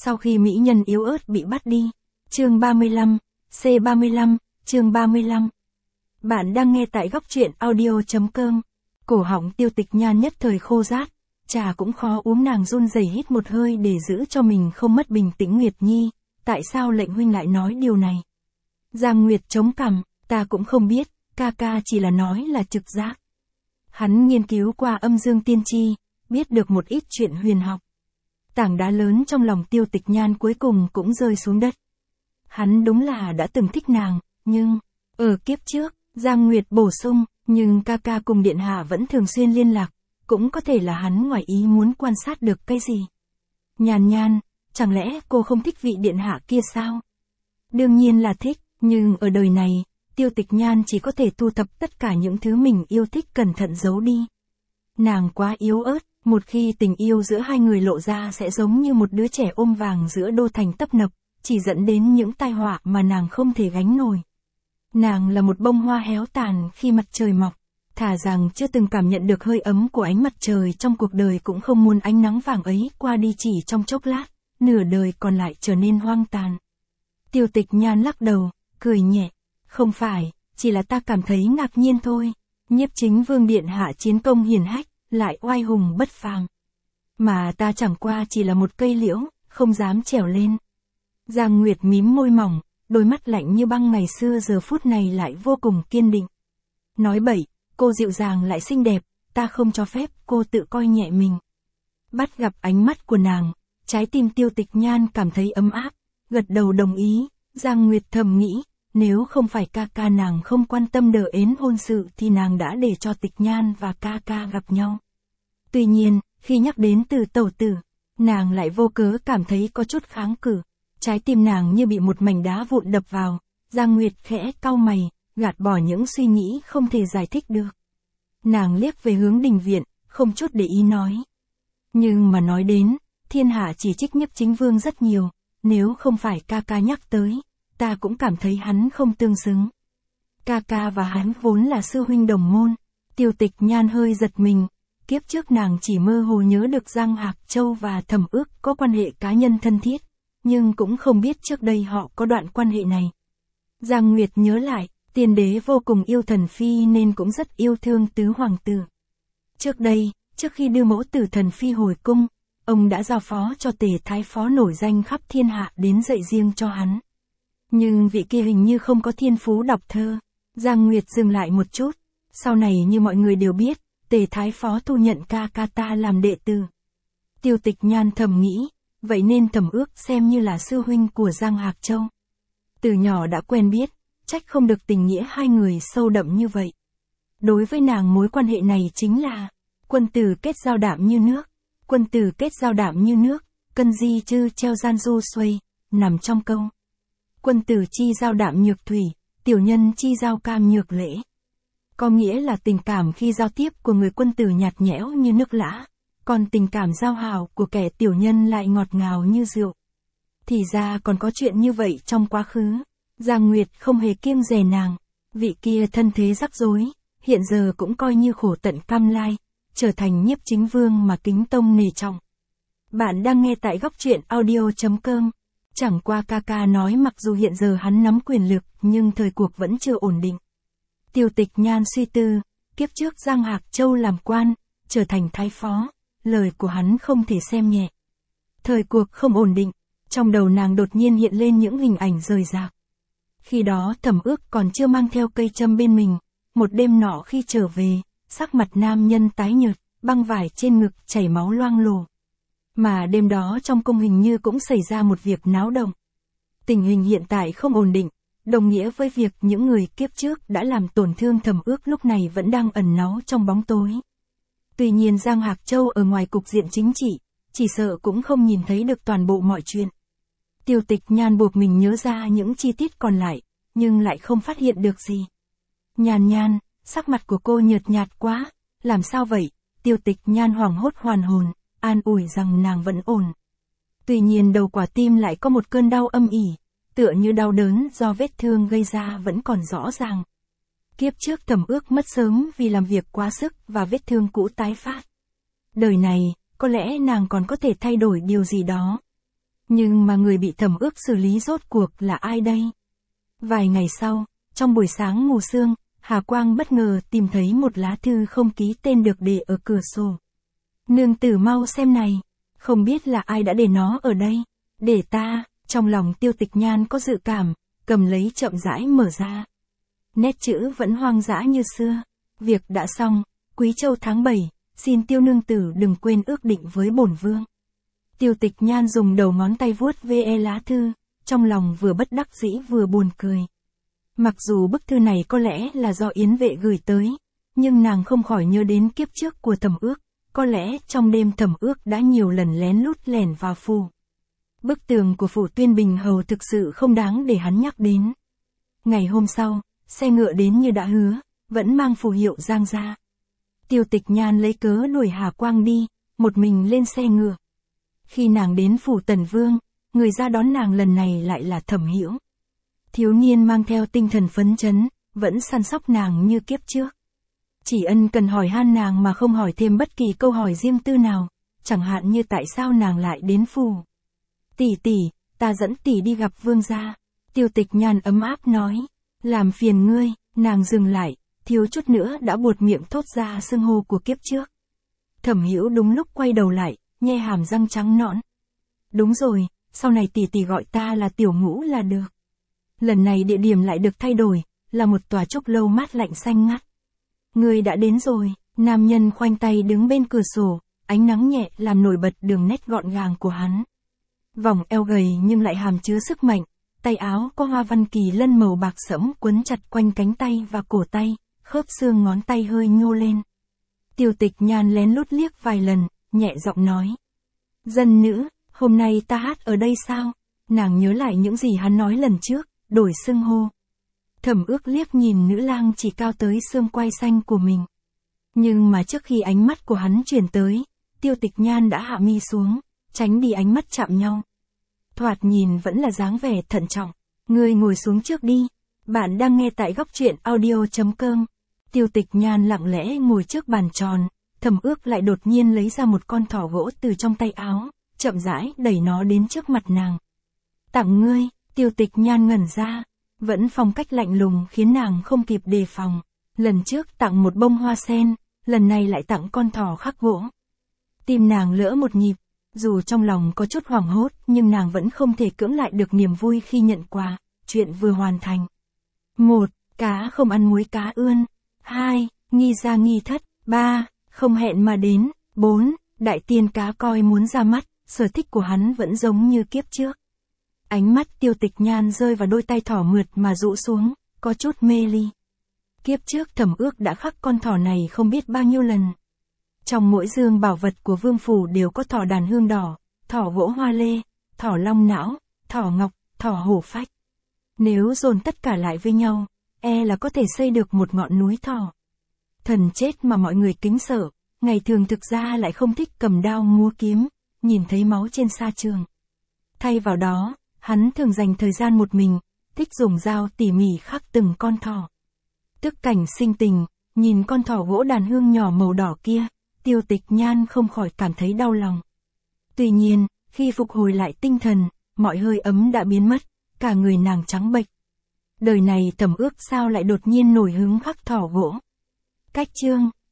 Sau khi mỹ nhân yếu ớt bị bắt đi. Chương 35, C35, chương 35. Bạn đang nghe tại góc truyện audio.com. Cổ họng Tiêu Tịch Nhan nhất thời khô rát, trà cũng khó uống, nàng run rẩy hít một hơi để giữ cho mình không mất bình tĩnh. Nguyệt Nhi, tại sao lệnh huynh lại nói điều này? Giang Nguyệt chống cằm, ta cũng không biết, ca ca chỉ là nói là trực giác. Hắn nghiên cứu qua âm dương tiên tri, biết được một ít chuyện huyền học. Tảng đá lớn trong lòng Tiêu Tịch Nhan cuối cùng cũng rơi xuống đất. Hắn đúng là đã từng thích nàng, nhưng, ở kiếp trước, Giang Nguyệt bổ sung, nhưng ca ca cùng điện hạ vẫn thường xuyên liên lạc, cũng có thể là hắn ngoài ý muốn quan sát được cái gì. Nhan Nhan, chẳng lẽ cô không thích vị điện hạ kia sao? Đương nhiên là thích, nhưng ở đời này, Tiêu Tịch Nhan chỉ có thể thu thập tất cả những thứ mình yêu thích cẩn thận giấu đi. Nàng quá yếu ớt, một khi tình yêu giữa hai người lộ ra sẽ giống như một đứa trẻ ôm vàng giữa đô thành tấp nập, chỉ dẫn đến những tai họa mà nàng không thể gánh nổi. Nàng là một bông hoa héo tàn khi mặt trời mọc, thà rằng chưa từng cảm nhận được hơi ấm của ánh mặt trời trong cuộc đời cũng không muốn ánh nắng vàng ấy qua đi chỉ trong chốc lát, nửa đời còn lại trở nên hoang tàn. Tiêu Tịch Nhan lắc đầu, cười nhẹ, không phải, chỉ là ta cảm thấy ngạc nhiên thôi. Nhiếp Chính Vương điện hạ chiến công hiển hách, lại oai hùng bất phàm. Mà ta chẳng qua chỉ là một cây liễu, không dám trèo lên. Giang Nguyệt mím môi mỏng, đôi mắt lạnh như băng ngày xưa giờ phút này lại vô cùng kiên định. Nói bậy, cô dịu dàng lại xinh đẹp, ta không cho phép cô tự coi nhẹ mình. Bắt gặp ánh mắt của nàng, trái tim Tiêu Tịch Nhan cảm thấy ấm áp, gật đầu đồng ý. Giang Nguyệt thầm nghĩ, nếu không phải ca ca nàng không quan tâm đờ ến hôn sự thì nàng đã để cho Tịch Nhan và ca ca gặp nhau. Tuy nhiên, khi nhắc đến từ tẩu tử, nàng lại vô cớ cảm thấy có chút kháng cự. Trái tim nàng như bị một mảnh đá vụn đập vào. Giang Nguyệt khẽ cau mày, gạt bỏ những suy nghĩ không thể giải thích được. Nàng liếc về hướng đình viện, không chút để ý nói. Nhưng mà nói đến, thiên hạ chỉ trích Nhiếp Chính Vương rất nhiều, nếu không phải ca ca nhắc tới, ta cũng cảm thấy hắn không tương xứng. Ca ca và hắn vốn là sư huynh đồng môn. Tiêu Tịch Nhan hơi giật mình, kiếp trước nàng chỉ mơ hồ nhớ được Giang Hạc Châu và Thẩm Ước có quan hệ cá nhân thân thiết, nhưng cũng không biết trước đây họ có đoạn quan hệ này. Giang Nguyệt nhớ lại, tiên đế vô cùng yêu thần phi nên cũng rất yêu thương tứ hoàng tử. Trước đây, trước khi đưa mẫu tử thần phi hồi cung, ông đã giao phó cho Tề Thái Phó nổi danh khắp thiên hạ đến dạy riêng cho hắn. Nhưng vị kia hình như không có thiên phú đọc thơ. Giang Nguyệt dừng lại một chút, sau này như mọi người đều biết, Tề Thái Phó thu nhận ca ca ta làm đệ tử. Tiêu Tịch Nhan thầm nghĩ, vậy nên Thẩm Ước xem như là sư huynh của Giang Hạc Châu. Từ nhỏ đã quen biết, trách không được tình nghĩa hai người sâu đậm như vậy. Đối với nàng mối quan hệ này chính là, quân tử kết giao đạm như nước, quân tử kết giao đạm như nước, cân di chư treo gian du xuây, nằm trong câu. Quân tử chi giao đạm nhược thủy, tiểu nhân chi giao cam nhược lễ. Có nghĩa là tình cảm khi giao tiếp của người quân tử nhạt nhẽo như nước lã, còn tình cảm giao hảo của kẻ tiểu nhân lại ngọt ngào như rượu. Thì ra còn có chuyện như vậy trong quá khứ. Giang Nguyệt không hề kiêng dè nàng, vị kia thân thế rắc rối, hiện giờ cũng coi như khổ tận cam lai, trở thành Nhiếp Chính Vương mà kính tông nể trọng. Bạn đang nghe tại góc truyện audio.com. Chẳng qua ca ca nói mặc dù hiện giờ hắn nắm quyền lực nhưng thời cuộc vẫn chưa ổn định. Tiêu Tịch Nhan suy tư, kiếp trước Giang Hạc Châu làm quan, trở thành thái phó, lời của hắn không thể xem nhẹ. Thời cuộc không ổn định, trong đầu nàng đột nhiên hiện lên những hình ảnh rời rạc. Khi đó Thẩm Ước còn chưa mang theo cây châm bên mình, một đêm nọ khi trở về, sắc mặt nam nhân tái nhợt, băng vải trên ngực chảy máu loang lổ. Mà đêm đó trong cung hình như cũng xảy ra một việc náo động. Tình hình hiện tại không ổn định, đồng nghĩa với việc những người kiếp trước đã làm tổn thương Thẩm Ước lúc này vẫn đang ẩn náu trong bóng tối. Tuy nhiên Giang Hạc Châu ở ngoài cục diện chính trị, chỉ sợ cũng không nhìn thấy được toàn bộ mọi chuyện. Tiêu Tịch Nhan buộc mình nhớ ra những chi tiết còn lại, nhưng lại không phát hiện được gì. Nhan Nhan, sắc mặt của cô nhợt nhạt quá, làm sao vậy? Tiêu Tịch Nhan hoảng hốt hoàn hồn, an ủi rằng nàng vẫn ổn. Tuy nhiên đầu quả tim lại có một cơn đau âm ỉ, tựa như đau đớn do vết thương gây ra vẫn còn rõ ràng. Kiếp trước Thẩm Ước mất sớm vì làm việc quá sức và vết thương cũ tái phát. Đời này, có lẽ nàng còn có thể thay đổi điều gì đó. Nhưng mà người bị thẩm ước xử lý rốt cuộc là ai đây? Vài ngày sau, trong buổi sáng mù sương, Hà Quang bất ngờ tìm thấy một lá thư không ký tên được để ở cửa sổ. Nương tử mau xem này, không biết là ai đã để nó ở đây. Để ta, trong lòng Tiêu Tịch Nhan có dự cảm, cầm lấy chậm rãi mở ra. Nét chữ vẫn hoang dã như xưa. Việc đã xong, Quý Châu tháng 7, xin Tiêu nương tử đừng quên ước định với bổn vương. Tiêu Tịch Nhan dùng đầu ngón tay vuốt ve lá thư, trong lòng vừa bất đắc dĩ vừa buồn cười. Mặc dù bức thư này có lẽ là do Yến Vệ gửi tới, nhưng nàng không khỏi nhớ đến kiếp trước của Thẩm Ước, có lẽ trong đêm Thẩm Ước đã nhiều lần lén lút lẻn vào phủ. Bức tường của phủ Tuyên Bình Hầu thực sự không đáng để hắn nhắc đến. Ngày hôm sau, xe ngựa đến như đã hứa, vẫn mang phù hiệu Giang ra. Tiêu Tịch Nhan lấy cớ đuổi Hà Quang đi, một mình lên xe ngựa. Khi nàng đến phủ Tần Vương, người ra đón nàng lần này lại là Thẩm Hiểu. Thiếu niên mang theo tinh thần phấn chấn, vẫn săn sóc nàng như kiếp trước. Chỉ ân cần hỏi han nàng mà không hỏi thêm bất kỳ câu hỏi riêng tư nào, chẳng hạn như tại sao nàng lại đến phủ. Tỷ tỷ, ta dẫn tỷ đi gặp vương gia. Tiêu Tịch Nhan ấm áp nói, làm phiền ngươi. Nàng dừng lại, thiếu chút nữa đã buột miệng thốt ra xưng hô của kiếp trước. Thẩm Hiểu đúng lúc quay đầu lại, nhe hàm răng trắng nõn. Đúng rồi, sau này tỷ tỷ gọi ta là Tiểu Ngũ là được. Lần này địa điểm lại được thay đổi, là một tòa trúc lâu mát lạnh xanh ngắt. Ngươi đã đến rồi, nam nhân khoanh tay đứng bên cửa sổ, ánh nắng nhẹ làm nổi bật đường nét gọn gàng của hắn. Vòng eo gầy nhưng lại hàm chứa sức mạnh, tay áo có hoa văn kỳ lân màu bạc sẫm quấn chặt quanh cánh tay và cổ tay, khớp xương ngón tay hơi nhô lên. Tiêu Tịch Nhan lén lút liếc vài lần, nhẹ giọng nói. Dân nữ, hôm nay ta hát ở đây sao? Nàng nhớ lại những gì hắn nói lần trước, đổi xưng hô. Thẩm Ước liếc nhìn nữ lang chỉ cao tới xương quai xanh của mình. Nhưng mà trước khi ánh mắt của hắn chuyển tới, Tiêu Tịch Nhan đã hạ mi xuống, tránh đi ánh mắt chạm nhau. Thoạt nhìn vẫn là dáng vẻ thận trọng. Ngươi ngồi xuống trước đi. Bạn đang nghe tại góc truyện audio.com. Tiêu Tịch Nhan lặng lẽ ngồi trước bàn tròn, Thẩm Ước lại đột nhiên lấy ra một con thỏ gỗ từ trong tay áo, chậm rãi đẩy nó đến trước mặt nàng. Tặng ngươi. Tiêu Tịch Nhan ngẩn ra, vẫn phong cách lạnh lùng khiến nàng không kịp đề phòng. Lần trước tặng một bông hoa sen, lần này lại tặng con thỏ khắc gỗ. Tim nàng lỡ một nhịp, dù trong lòng có chút hoảng hốt nhưng nàng vẫn không thể cưỡng lại được niềm vui khi nhận quà, chuyện vừa hoàn thành. 1. Cá không ăn muối cá ươn. 2. Nghi ra nghi thất. 3. Không hẹn mà đến. 4. Đại tiên cá coi muốn ra mắt, sở thích của hắn vẫn giống như kiếp trước. Ánh mắt Tiêu Tịch Nhan rơi vào đôi tay thỏ mượt mà rũ xuống, có chút mê ly. Kiếp trước Thẩm Ước đã khắc con thỏ này không biết bao nhiêu lần. Trong mỗi dương bảo vật của vương phủ đều có thỏ đàn hương đỏ, thỏ gỗ hoa lê, thỏ long não, thỏ ngọc, thỏ hổ phách. Nếu dồn tất cả lại với nhau, e là có thể xây được một ngọn núi thỏ. Thần chết mà mọi người kính sợ, ngày thường thực ra lại không thích cầm đao múa kiếm, nhìn thấy máu trên sa trường. Thay vào đó, hắn thường dành thời gian một mình, thích dùng dao tỉ mỉ khắc từng con thỏ. Tức cảnh sinh tình, nhìn con thỏ gỗ đàn hương nhỏ màu đỏ kia, Tiêu Tịch Nhan không khỏi cảm thấy đau lòng. Tuy nhiên, khi phục hồi lại tinh thần, mọi hơi ấm đã biến mất, cả người nàng trắng bệch. Đời này Thẩm Ước sao lại đột nhiên nổi hứng khắc thỏ gỗ. Cách chương